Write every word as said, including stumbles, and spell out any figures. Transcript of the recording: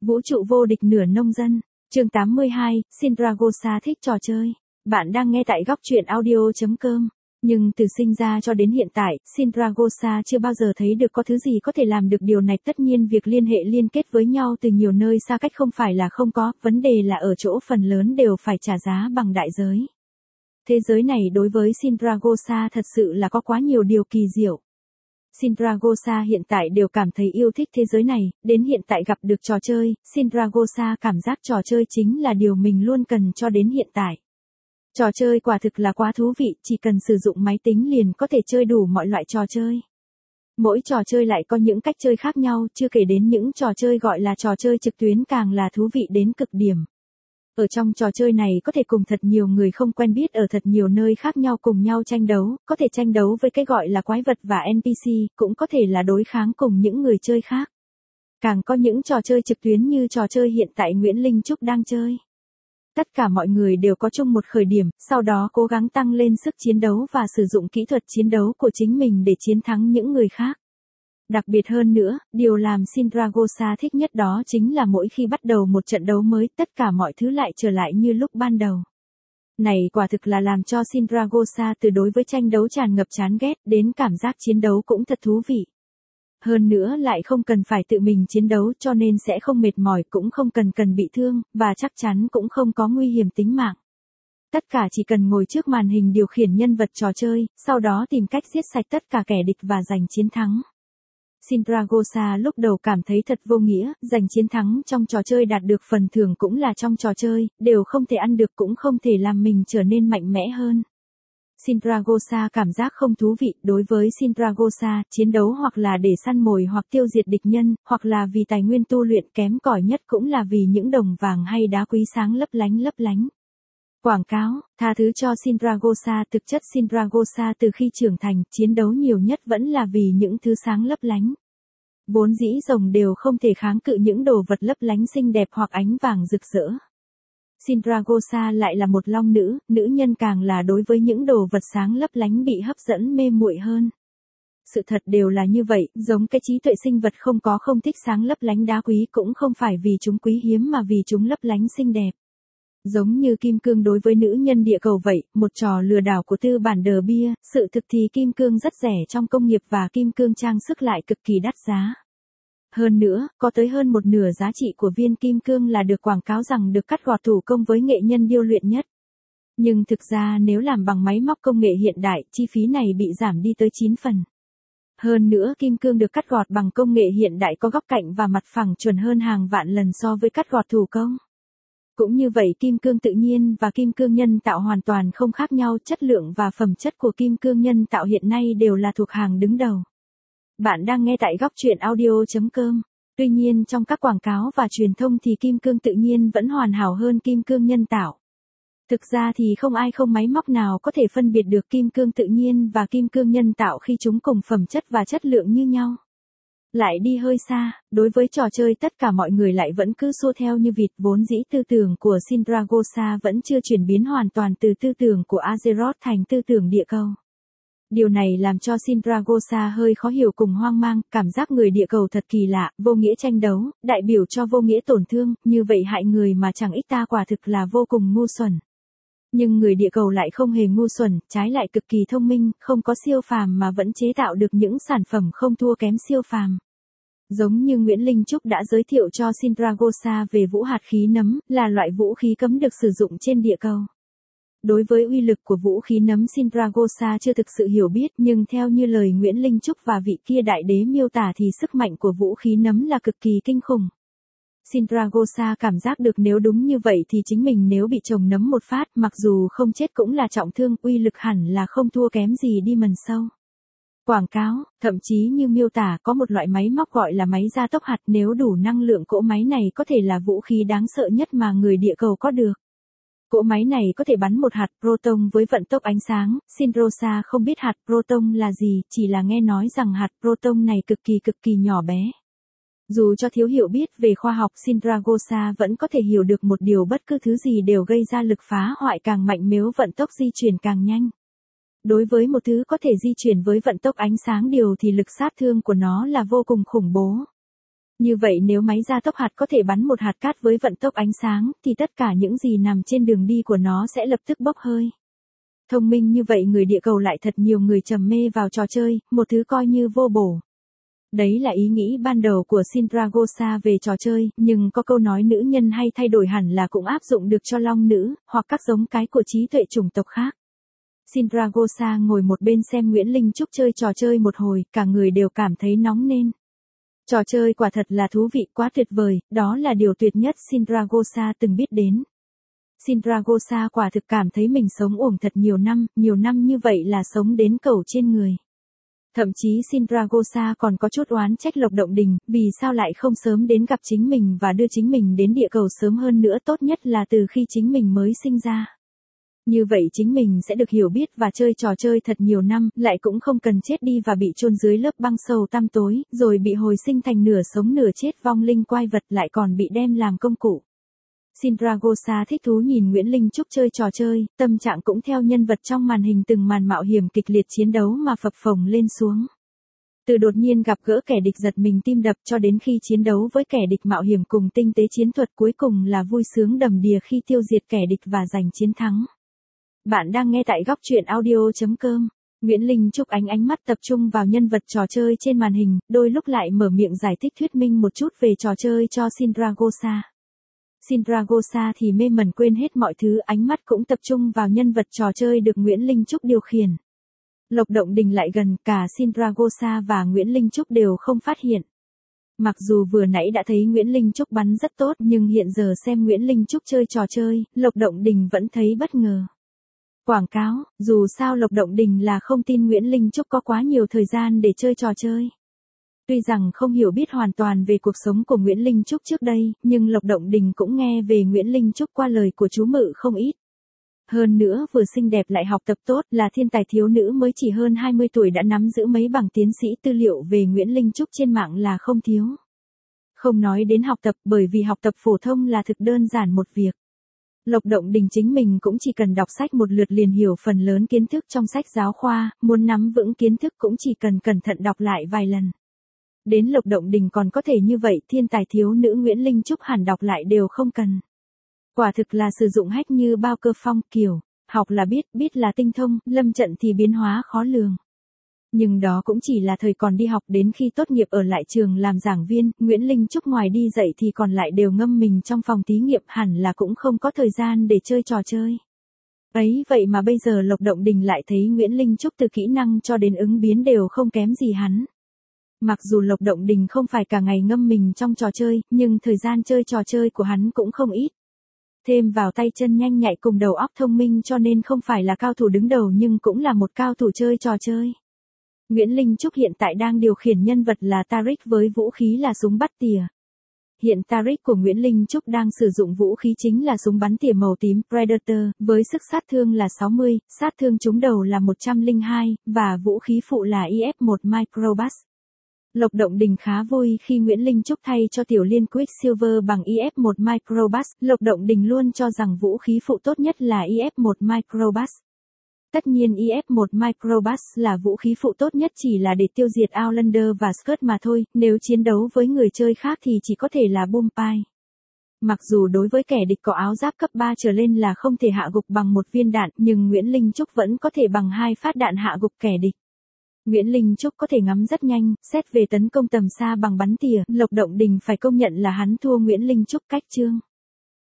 Vũ trụ vô địch nửa nông dân, chương tám mươi hai, Sindragosa thích trò chơi. Bạn đang nghe tại góc truyện audio chấm com. Nhưng từ sinh ra cho đến hiện tại, Sindragosa chưa bao giờ thấy được có thứ gì có thể làm được điều này. Tất nhiên việc liên hệ liên kết với nhau từ nhiều nơi xa cách không phải là không có, vấn đề là ở chỗ phần lớn đều phải trả giá bằng đại giới. Thế giới này đối với Sindragosa thật sự là có quá nhiều điều kỳ diệu. Sindragosa hiện tại đều cảm thấy yêu thích thế giới này, đến hiện tại gặp được trò chơi, Sindragosa cảm giác trò chơi chính là điều mình luôn cần cho đến hiện tại. Trò chơi quả thực là quá thú vị, chỉ cần sử dụng máy tính liền có thể chơi đủ mọi loại trò chơi. Mỗi trò chơi lại có những cách chơi khác nhau, chưa kể đến những trò chơi gọi là trò chơi trực tuyến càng là thú vị đến cực điểm. Ở trong trò chơi này có thể cùng thật nhiều người không quen biết ở thật nhiều nơi khác nhau cùng nhau tranh đấu, có thể tranh đấu với cái gọi là quái vật và en pê xê, cũng có thể là đối kháng cùng những người chơi khác. Càng có những trò chơi trực tuyến như trò chơi hiện tại Nguyễn Linh Trúc đang chơi. Tất cả mọi người đều có chung một khởi điểm, sau đó cố gắng tăng lên sức chiến đấu và sử dụng kỹ thuật chiến đấu của chính mình để chiến thắng những người khác. Đặc biệt hơn nữa, điều làm Sindragosa thích nhất đó chính là mỗi khi bắt đầu một trận đấu mới, tất cả mọi thứ lại trở lại như lúc ban đầu. Này quả thực là làm cho Sindragosa từ đối với tranh đấu tràn ngập chán ghét đến cảm giác chiến đấu cũng thật thú vị. Hơn nữa lại không cần phải tự mình chiến đấu cho nên sẽ không mệt mỏi cũng không cần cần bị thương, và chắc chắn cũng không có nguy hiểm tính mạng. Tất cả chỉ cần ngồi trước màn hình điều khiển nhân vật trò chơi, sau đó tìm cách giết sạch tất cả kẻ địch và giành chiến thắng. Sindragosa lúc đầu cảm thấy thật vô nghĩa, giành chiến thắng trong trò chơi đạt được phần thưởng cũng là trong trò chơi, đều không thể ăn được cũng không thể làm mình trở nên mạnh mẽ hơn. Sindragosa cảm giác không thú vị, đối với Sindragosa, chiến đấu hoặc là để săn mồi hoặc tiêu diệt địch nhân, hoặc là vì tài nguyên tu luyện kém cỏi nhất cũng là vì những đồng vàng hay đá quý sáng lấp lánh lấp lánh. Quảng cáo, tha thứ cho Sindragosa, thực chất Sindragosa từ khi trưởng thành, chiến đấu nhiều nhất vẫn là vì những thứ sáng lấp lánh. Vốn dĩ rồng đều không thể kháng cự những đồ vật lấp lánh xinh đẹp hoặc ánh vàng rực rỡ. Sindragosa lại là một long nữ, nữ nhân càng là đối với những đồ vật sáng lấp lánh bị hấp dẫn mê muội hơn. Sự thật đều là như vậy, giống cái trí tuệ sinh vật không có không thích sáng lấp lánh đá quý cũng không phải vì chúng quý hiếm mà vì chúng lấp lánh xinh đẹp. Giống như kim cương đối với nữ nhân địa cầu vậy, một trò lừa đảo của tư bản đờ bia, sự thực thì kim cương rất rẻ trong công nghiệp và kim cương trang sức lại cực kỳ đắt giá. Hơn nữa, có tới hơn một nửa giá trị của viên kim cương là được quảng cáo rằng được cắt gọt thủ công với nghệ nhân điêu luyện nhất. Nhưng thực ra nếu làm bằng máy móc công nghệ hiện đại, chi phí này bị giảm đi tới chín phần. Hơn nữa kim cương được cắt gọt bằng công nghệ hiện đại có góc cạnh và mặt phẳng chuẩn hơn hàng vạn lần so với cắt gọt thủ công. Cũng như vậy kim cương tự nhiên và kim cương nhân tạo hoàn toàn không khác nhau, chất lượng và phẩm chất của kim cương nhân tạo hiện nay đều là thuộc hàng đứng đầu. Bạn đang nghe tại góc truyện audio chấm com. Tuy nhiên trong các quảng cáo và truyền thông thì kim cương tự nhiên vẫn hoàn hảo hơn kim cương nhân tạo. Thực ra thì không ai không máy móc nào có thể phân biệt được kim cương tự nhiên và kim cương nhân tạo khi chúng cùng phẩm chất và chất lượng như nhau. Lại đi hơi xa, đối với trò chơi tất cả mọi người lại vẫn cứ xua theo như vịt, vốn dĩ tư tưởng của Sindragosa vẫn chưa chuyển biến hoàn toàn từ tư tưởng của Azeroth thành tư tưởng địa cầu. Điều này làm cho Sindragosa hơi khó hiểu cùng hoang mang, cảm giác người địa cầu thật kỳ lạ, vô nghĩa tranh đấu, đại biểu cho vô nghĩa tổn thương, như vậy hại người mà chẳng ích ta quả thực là vô cùng ngu xuẩn. Nhưng người địa cầu lại không hề ngu xuẩn, trái lại cực kỳ thông minh, không có siêu phàm mà vẫn chế tạo được những sản phẩm không thua kém siêu phàm. Giống như Nguyễn Linh Trúc đã giới thiệu cho Sindragosa về vũ hạt khí nấm, là loại vũ khí cấm được sử dụng trên địa cầu. Đối với uy lực của vũ khí nấm Sindragosa chưa thực sự hiểu biết, nhưng theo như lời Nguyễn Linh Trúc và vị kia đại đế miêu tả thì sức mạnh của vũ khí nấm là cực kỳ kinh khủng. Sindragosa cảm giác được nếu đúng như vậy thì chính mình nếu bị trồng nấm một phát, mặc dù không chết cũng là trọng thương, uy lực hẳn là không thua kém gì đi mần sâu. Quảng cáo, thậm chí như miêu tả có một loại máy móc gọi là máy gia tốc hạt, nếu đủ năng lượng cỗ máy này có thể là vũ khí đáng sợ nhất mà người địa cầu có được. Cỗ máy này có thể bắn một hạt proton với vận tốc ánh sáng. Sindragosa không biết hạt proton là gì, chỉ là nghe nói rằng hạt proton này cực kỳ cực kỳ nhỏ bé. Dù cho thiếu hiểu biết về khoa học, Sindragosa vẫn có thể hiểu được một điều, bất cứ thứ gì đều gây ra lực phá hoại càng mạnh nếu vận tốc di chuyển càng nhanh. Đối với một thứ có thể di chuyển với vận tốc ánh sáng điều thì lực sát thương của nó là vô cùng khủng bố. Như vậy nếu máy gia tốc hạt có thể bắn một hạt cát với vận tốc ánh sáng, thì tất cả những gì nằm trên đường đi của nó sẽ lập tức bốc hơi. Thông minh như vậy người địa cầu lại thật nhiều người trầm mê vào trò chơi, một thứ coi như vô bổ. Đấy là ý nghĩ ban đầu của Sindragosa về trò chơi, nhưng có câu nói nữ nhân hay thay đổi hẳn là cũng áp dụng được cho long nữ, hoặc các giống cái của trí tuệ chủng tộc khác. Sindragosa ngồi một bên xem Nguyễn Linh Trúc chơi trò chơi một hồi, cả người đều cảm thấy nóng nên. Trò chơi quả thật là thú vị quá tuyệt vời, đó là điều tuyệt nhất Sindragosa từng biết đến. Sindragosa quả thực cảm thấy mình sống uổng thật nhiều năm, nhiều năm như vậy là sống đến cẩu trên người. Thậm chí Sindragosa còn có chút oán trách Lộc Động Đình, vì sao lại không sớm đến gặp chính mình và đưa chính mình đến địa cầu sớm hơn nữa, tốt nhất là từ khi chính mình mới sinh ra. Như vậy chính mình sẽ được hiểu biết và chơi trò chơi thật nhiều năm, lại cũng không cần chết đi và bị chôn dưới lớp băng sâu tăm tối, rồi bị hồi sinh thành nửa sống nửa chết vong linh quái vật, lại còn bị đem làm công cụ. Sindragosa thích thú nhìn Nguyễn Linh Trúc chơi trò chơi, tâm trạng cũng theo nhân vật trong màn hình từng màn mạo hiểm kịch liệt chiến đấu mà phập phồng lên xuống. Từ đột nhiên gặp gỡ kẻ địch giật mình tim đập cho đến khi chiến đấu với kẻ địch mạo hiểm cùng tinh tế chiến thuật, cuối cùng là vui sướng đầm đìa khi tiêu diệt kẻ địch và giành chiến thắng. Bạn đang nghe tại góc truyện audio chấm com. Nguyễn Linh Trúc ánh ánh mắt tập trung vào nhân vật trò chơi trên màn hình, đôi lúc lại mở miệng giải thích thuyết minh một chút về trò chơi cho Sindragosa. Sindragosa thì mê mẩn quên hết mọi thứ, ánh mắt cũng tập trung vào nhân vật trò chơi được Nguyễn Linh Trúc điều khiển. Lộc Động Đình lại gần, cả Sindragosa và Nguyễn Linh Trúc đều không phát hiện. Mặc dù vừa nãy đã thấy Nguyễn Linh Trúc bắn rất tốt, nhưng hiện giờ xem Nguyễn Linh Trúc chơi trò chơi, Lộc Động Đình vẫn thấy bất ngờ. Quảng cáo, dù sao Lộc Động Đình là không tin Nguyễn Linh Trúc có quá nhiều thời gian để chơi trò chơi. Tuy rằng không hiểu biết hoàn toàn về cuộc sống của Nguyễn Linh Trúc trước đây, nhưng Lộc Động Đình cũng nghe về Nguyễn Linh Trúc qua lời của chú Mự không ít. Hơn nữa vừa xinh đẹp lại học tập tốt, là thiên tài thiếu nữ mới chỉ hơn hai mươi tuổi đã nắm giữ mấy bằng tiến sĩ, tư liệu về Nguyễn Linh Trúc trên mạng là không thiếu. Không nói đến học tập, bởi vì học tập phổ thông là thực đơn giản một việc. Lộc Động Đình chính mình cũng chỉ cần đọc sách một lượt liền hiểu phần lớn kiến thức trong sách giáo khoa, muốn nắm vững kiến thức cũng chỉ cần cẩn thận đọc lại vài lần. Đến Lộc Động Đình còn có thể như vậy, thiên tài thiếu nữ Nguyễn Linh Trúc hẳn đọc lại đều không cần. Quả thực là sử dụng hack như bao Cơ Phong, kiểu, học là biết, biết là tinh thông, lâm trận thì biến hóa khó lường. Nhưng đó cũng chỉ là thời còn đi học, đến khi tốt nghiệp ở lại trường làm giảng viên, Nguyễn Linh Trúc ngoài đi dạy thì còn lại đều ngâm mình trong phòng thí nghiệm, hẳn là cũng không có thời gian để chơi trò chơi. Ấy vậy mà bây giờ Lộc Động Đình lại thấy Nguyễn Linh Trúc từ kỹ năng cho đến ứng biến đều không kém gì hắn. Mặc dù Lộc Động Đình không phải cả ngày ngâm mình trong trò chơi, nhưng thời gian chơi trò chơi của hắn cũng không ít. Thêm vào tay chân nhanh nhạy cùng đầu óc thông minh, cho nên không phải là cao thủ đứng đầu nhưng cũng là một cao thủ chơi trò chơi. Nguyễn Linh Trúc hiện tại đang điều khiển nhân vật là Tariq với vũ khí là súng bắt tỉa. Hiện Tariq của Nguyễn Linh Trúc đang sử dụng vũ khí chính là súng bắn tỉa màu tím Predator, với sức sát thương là sáu mươi, sát thương trúng đầu là một trăm lẻ hai, và vũ khí phụ là i ép một Microbus. Lộc Động Đình khá vui khi Nguyễn Linh Trúc thay cho Tiểu Liên Quicksilver bằng i ép một Microbus, Lộc Động Đình luôn cho rằng vũ khí phụ tốt nhất là i ép một Microbus. Tất nhiên i ép một Microbus là vũ khí phụ tốt nhất chỉ là để tiêu diệt Outlander và Skirt mà thôi, nếu chiến đấu với người chơi khác thì chỉ có thể là Bullseye. Mặc dù đối với kẻ địch có áo giáp cấp ba trở lên là không thể hạ gục bằng một viên đạn, nhưng Nguyễn Linh Trúc vẫn có thể bằng hai phát đạn hạ gục kẻ địch. Nguyễn Linh Trúc có thể ngắm rất nhanh, xét về tấn công tầm xa bằng bắn tỉa, Lộc Động Đình phải công nhận là hắn thua Nguyễn Linh Trúc cách chương.